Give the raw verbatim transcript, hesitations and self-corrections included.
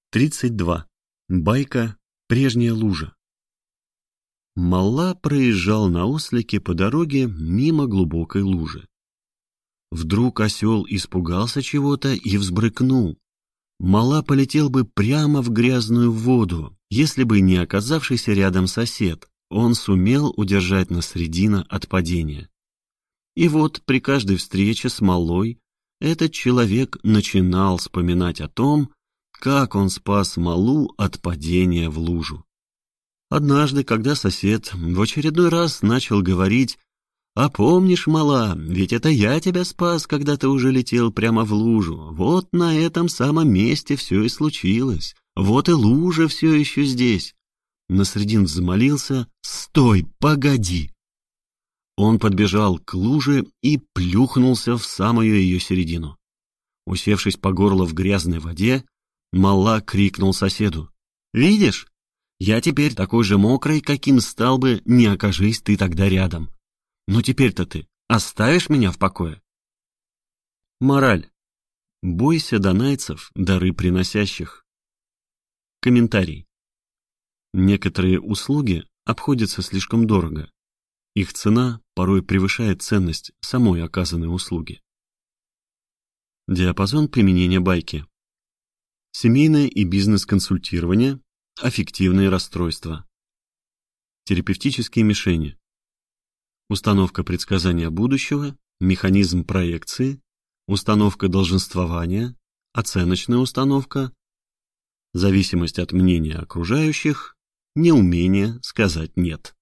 тридцать два. Байка «Прежняя лужа». Малла проезжал на ослике по дороге мимо глубокой лужи. Вдруг осел испугался чего-то и взбрыкнул. Малла полетел бы прямо в грязную воду, если бы не оказавшийся рядом сосед. Он сумел удержать Насреддина от падения. И вот при каждой встрече с Маллой этот человек начинал вспоминать о том, как он спас Маллу от падения в лужу. Однажды, когда сосед в очередной раз начал говорить: «А помнишь, Малла, ведь это я тебя спас, когда ты уже летел прямо в лужу. Вот на этом самом месте все и случилось. Вот и лужа все еще здесь». Насреддин взмолился: «Стой, погоди!» Он подбежал к луже и плюхнулся в самую ее середину. Усевшись по горло в грязной воде, Малла крикнул соседу: «Видишь, я теперь такой же мокрый, каким стал бы, не окажись ты тогда рядом. Ну теперь-то ты оставишь меня в покое?» Мораль. Бойся донайцев, дары приносящих. Комментарий. Некоторые услуги обходятся слишком дорого. Их цена порой превышает ценность самой оказанной услуги. Диапазон применения байки. Семейное и бизнес-консультирование, аффективные расстройства. Терапевтические мишени. Установка предсказания будущего, механизм проекции, установка долженствования, оценочная установка, зависимость от мнения окружающих, неумение сказать «нет».